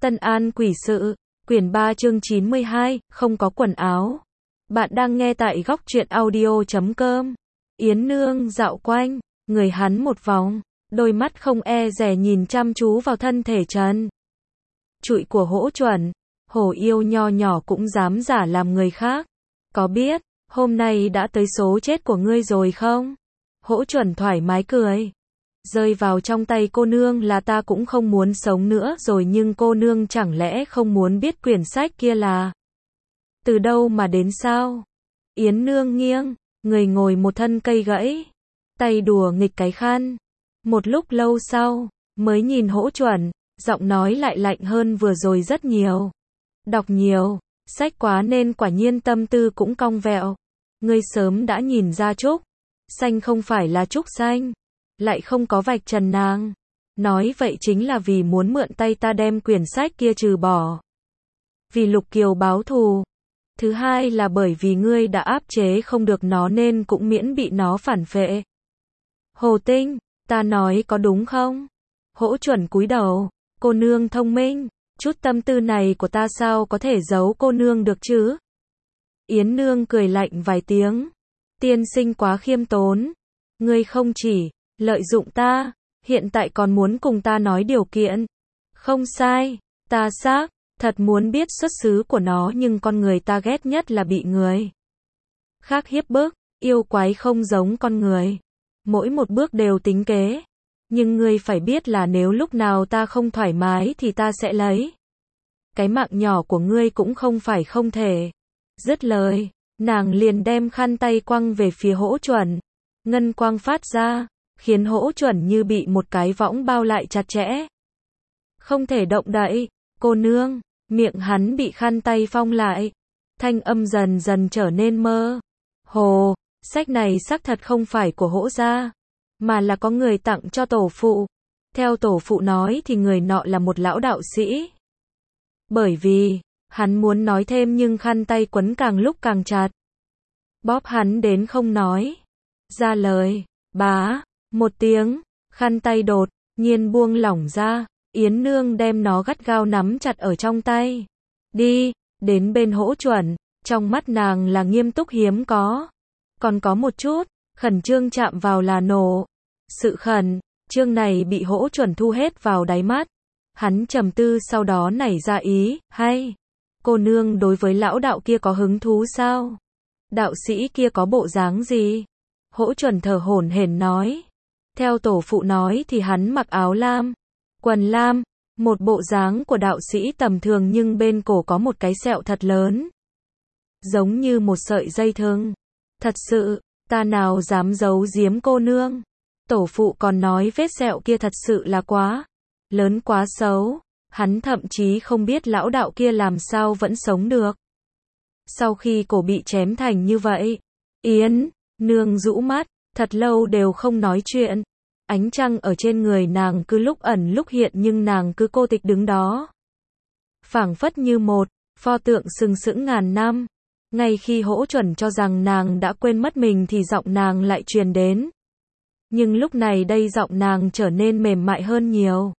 Tân An Quỷ Sự, quyển 3 chương 92, không có quần áo. Bạn đang nghe tại góc truyện audio.com. Yến Nương dạo quanh, người hắn một vòng, đôi mắt không e dè nhìn chăm chú vào thân thể trần trụi của Hỗ Chuẩn. Hổ yêu nho nhỏ cũng dám giả làm người khác. Có biết, hôm nay đã tới số chết của ngươi rồi không? Hỗ Chuẩn thoải mái cười. Rơi vào trong tay cô nương là ta cũng không muốn sống nữa rồi, nhưng cô nương chẳng lẽ không muốn biết quyển sách kia là từ đâu mà đến sao? Yến Nương nghiêng, người ngồi một thân cây gãy, tay đùa nghịch cái khăn. Một lúc lâu sau, mới nhìn Hỗ Chuẩn, giọng nói lại lạnh hơn vừa rồi rất nhiều. Đọc nhiều sách quá nên quả nhiên tâm tư cũng cong vẹo. Ngươi sớm đã nhìn ra trúc xanh không phải là trúc xanh, lại không có vạch trần nàng. Nói vậy chính là vì muốn mượn tay ta đem quyển sách kia trừ bỏ. Vì Lục Kiều báo thù. Thứ hai là bởi vì ngươi đã áp chế không được nó nên cũng miễn bị nó phản phệ. Hồ Tinh, ta nói có đúng không? Hỗ Chuẩn cúi đầu. Cô nương thông minh, chút tâm tư này của ta sao có thể giấu cô nương được chứ? Yến Nương cười lạnh vài tiếng. Tiên sinh quá khiêm tốn. Ngươi không chỉ lợi dụng ta, hiện tại còn muốn cùng ta nói điều kiện. Không sai, ta xác thật muốn biết xuất xứ của nó, nhưng con người ta ghét nhất là bị người khác hiếp bức. Yêu quái không giống con người, mỗi một bước đều tính kế. Nhưng ngươi phải biết là nếu lúc nào ta không thoải mái thì ta sẽ lấy cái mạng nhỏ của ngươi cũng không phải không thể. Dứt lời, nàng liền đem khăn tay quăng về phía Hỗ Chuẩn. Ngân quang phát ra, khiến Hỗ Chuẩn như bị một cái võng bao lại chặt chẽ, không thể động đậy. Cô nương, miệng hắn bị khăn tay phong lại. Thanh âm dần dần trở nên mơ hồ. Sách này xác thật không phải của Hỗ gia, mà là có người tặng cho tổ phụ. Theo tổ phụ nói thì người nọ là một lão đạo sĩ. Bởi vì hắn muốn nói thêm nhưng khăn tay quấn càng lúc càng chặt, bóp hắn đến không nói ra lời. Bá một tiếng, khăn tay đột nhiên buông lỏng ra. Yến Nương đem nó gắt gao nắm chặt ở trong tay. Đi đến bên Hỗ Chuẩn, trong mắt nàng là nghiêm túc hiếm có, còn có một chút khẩn trương, chạm vào là nổ. Sự khẩn trương này bị Hỗ Chuẩn thu hết vào đáy mắt. Hắn trầm tư, sau đó nảy ra ý hay. Cô nương đối với lão đạo kia có hứng thú sao? Đạo sĩ kia có bộ dáng gì? Hỗ Chuẩn thở hổn hển nói. Theo tổ phụ nói thì hắn mặc áo lam, quần lam, một bộ dáng của đạo sĩ tầm thường, nhưng bên cổ có một cái sẹo thật lớn, giống như một sợi dây thừng. Thật sự, ta nào dám giấu giếm cô nương. Tổ phụ còn nói vết sẹo kia thật sự là quá lớn, quá xấu. Hắn thậm chí không biết lão đạo kia làm sao vẫn sống được sau khi cổ bị chém thành như vậy. Yến Nương rũ mắt, thật lâu đều không nói chuyện. Ánh trăng ở trên người nàng cứ lúc ẩn lúc hiện, nhưng nàng cứ cô tịch đứng đó, phảng phất như một pho tượng sừng sững ngàn năm. Ngay khi Hỗ Chuẩn cho rằng nàng đã quên mất mình thì giọng nàng lại truyền đến. Nhưng lúc này đây giọng nàng trở nên mềm mại hơn nhiều.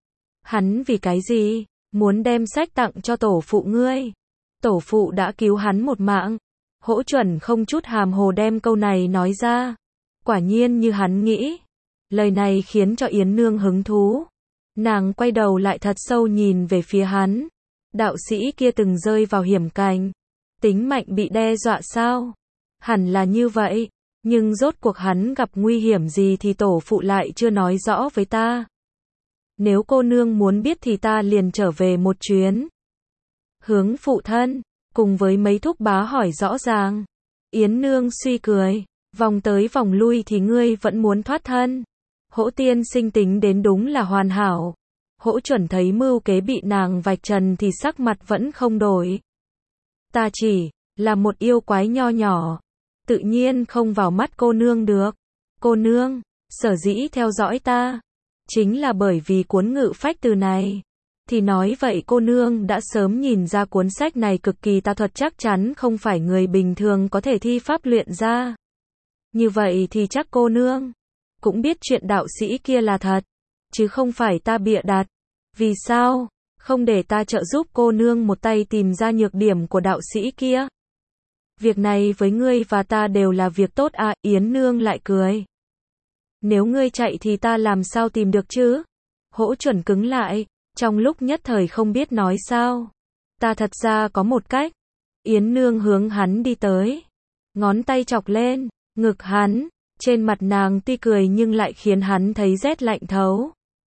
Hắn vì cái gì muốn đem sách tặng cho tổ phụ ngươi? Tổ phụ đã cứu hắn một mạng. Hỗ Chuẩn không chút hàm hồ đem câu này nói ra. Quả nhiên như hắn nghĩ. Lời này khiến cho Yến Nương hứng thú. Nàng quay đầu lại thật sâu nhìn về phía hắn. Đạo sĩ kia từng rơi vào hiểm cảnh, tính mạnh bị đe dọa sao? Hẳn là như vậy. Nhưng rốt cuộc hắn gặp nguy hiểm gì thì tổ phụ lại chưa nói rõ với ta. Nếu cô nương muốn biết thì ta liền trở về một chuyến, hướng phụ thân cùng với mấy thúc bá hỏi rõ ràng. Yến Nương suy cười, vòng tới vòng lui thì ngươi vẫn muốn thoát thân. Hỗ tiên sinh tính đến đúng là hoàn hảo. Hỗ Chuẩn thấy mưu kế bị nàng vạch trần thì sắc mặt vẫn không đổi. Ta chỉ là một yêu quái nho nhỏ, tự nhiên không vào mắt cô nương được. Cô nương sở dĩ theo dõi ta chính là bởi vì cuốn Ngự Phách Từ này. Thì nói vậy cô nương đã sớm nhìn ra cuốn sách này cực kỳ tà thuật, chắc chắn không phải người bình thường có thể thi pháp luyện ra. Như vậy thì chắc cô nương cũng biết chuyện đạo sĩ kia là thật, chứ không phải ta bịa đặt. Vì sao? không để ta trợ giúp cô nương một tay tìm ra nhược điểm của đạo sĩ kia. Việc này với ngươi và ta đều là việc tốt à, Yến Nương lại cười. Nếu ngươi chạy thì ta làm sao tìm được chứ? Hỗ Chuẩn cứng lại, trong lúc nhất thời không biết nói sao. Ta thật ra có một cách. Yến Nương hướng hắn đi tới. Ngón tay chọc lên, ngực hắn, trên mặt nàng tuy cười nhưng lại khiến hắn thấy rét lạnh thấu.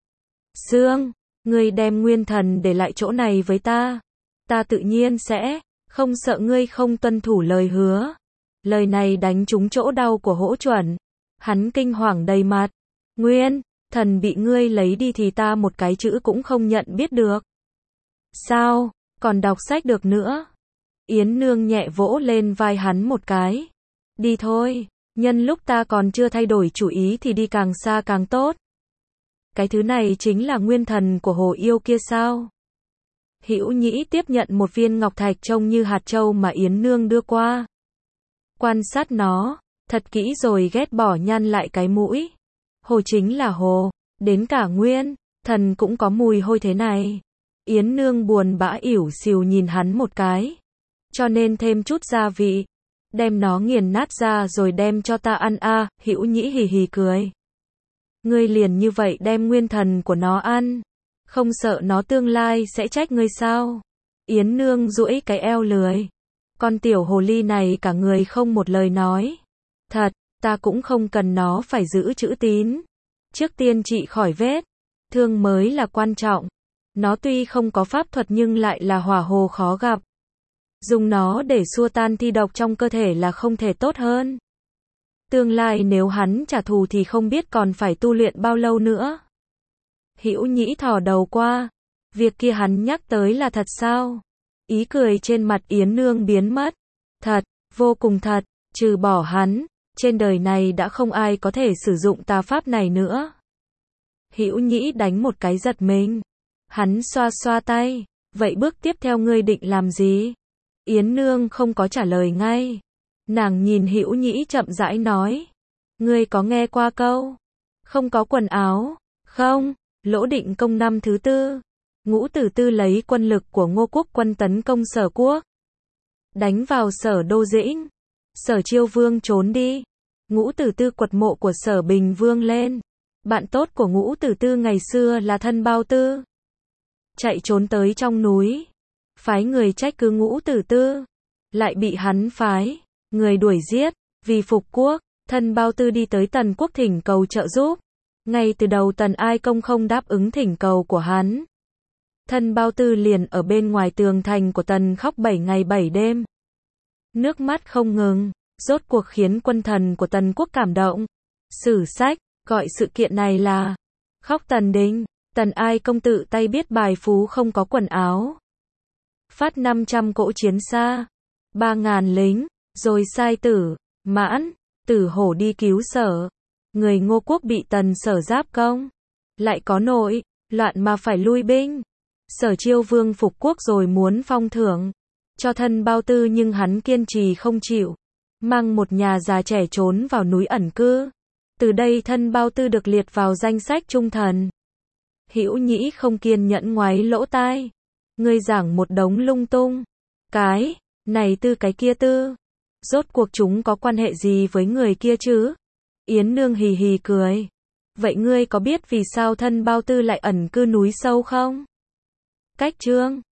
Sương, ngươi đem nguyên thần để lại chỗ này với ta. Ta tự nhiên sẽ, không sợ ngươi không tuân thủ lời hứa. Lời này đánh trúng chỗ đau của Hỗ Chuẩn. Hắn kinh hoàng đầy mặt. Nguyên thần bị ngươi lấy đi thì ta một cái chữ cũng không nhận biết được. Sao, còn đọc sách được nữa? Yến Nương nhẹ vỗ lên vai hắn một cái. Đi thôi, nhân lúc ta còn chưa thay đổi chủ ý thì đi càng xa càng tốt. Cái thứ này chính là nguyên thần của hồ yêu kia sao? Hữu Nhĩ tiếp nhận một viên ngọc thạch trông như hạt châu mà Yến Nương đưa qua. Quan sát nó, thật kỹ rồi ghét bỏ nhăn lại cái mũi. Hồ chính là hồ, đến cả nguyên thần cũng có mùi hôi thế này. Yến Nương buồn bã ỉu xìu nhìn hắn một cái. Cho nên thêm chút gia vị, đem nó nghiền nát ra rồi đem cho ta ăn a. Hữu Nhĩ hì hì cười. Ngươi liền như vậy đem nguyên thần của nó ăn, không sợ nó tương lai sẽ trách ngươi sao? Yến Nương duỗi cái eo lười. Con tiểu hồ ly này cả người không một lời nói. Thật, ta cũng không cần nó phải giữ chữ tín. Trước tiên trị khỏi vết thương mới là quan trọng. Nó tuy không có pháp thuật nhưng lại là hỏa hồ khó gặp. Dùng nó để xua tan thi độc trong cơ thể là không thể tốt hơn. Tương lai nếu hắn trả thù thì không biết còn phải tu luyện bao lâu nữa. Hữu Nhĩ thò đầu qua. Việc kia hắn nhắc tới là thật sao? Ý cười trên mặt Yến Nương biến mất. Thật, vô cùng thật, trừ bỏ hắn, trên đời này đã không ai có thể sử dụng tà pháp này nữa. Hữu Nhĩ đánh một cái giật mình. Hắn xoa xoa tay. Vậy bước tiếp theo ngươi định làm gì? Yến Nương không có trả lời ngay. Nàng nhìn Hữu Nhĩ chậm rãi nói. Ngươi có nghe qua câu không có quần áo, không? Lỗ Định Công năm thứ 4. Ngũ Tử Tư lấy quân lực của Ngô Quốc quân tấn công Sở Quốc. Đánh vào Sở Đô Dĩnh. Sở Chiêu Vương trốn đi. Ngũ Tử Tư quật mộ của Sở Bình Vương lên. Bạn tốt của Ngũ Tử Tư ngày xưa là Thân Bao Tư. Chạy trốn tới trong núi. Phái người trách cứ Ngũ Tử Tư. Lại bị hắn phái người đuổi giết. Vì phục quốc, Thân Bao Tư đi tới Tần Quốc thỉnh cầu trợ giúp. Ngay từ đầu Tần Ai Công không đáp ứng thỉnh cầu của hắn. Thân Bao Tư liền ở bên ngoài tường thành của Tần khóc 7 ngày 7 đêm. Nước mắt không ngừng, rốt cuộc khiến quân thần của Tần Quốc cảm động. Sử sách gọi sự kiện này là khóc Tần Đình. Tần Ai Công tự tay viết bài phú không có quần áo. Phát 500 cỗ chiến xa, 3.000 lính, rồi sai Tử, Mãn, Tử Hổ đi cứu Sở. Người Ngô Quốc bị Tần Sở giáp công. Lại có nội loạn mà phải lui binh. Sở Chiêu Vương phục quốc rồi muốn phong thưởng cho Thân Bao Tư nhưng hắn kiên trì không chịu. Mang một nhà già trẻ trốn vào núi ẩn cư. Từ đây Thân Bao Tư được liệt vào danh sách trung thần. Hữu Nhĩ không kiên nhẫn ngoáy lỗ tai. Ngươi giảng một đống lung tung. Cái này tư cái kia tư. Rốt cuộc chúng có quan hệ gì với người kia chứ? Yến Nương hì hì cười. Vậy ngươi có biết vì sao Thân Bao Tư lại ẩn cư núi sâu không? Cách chương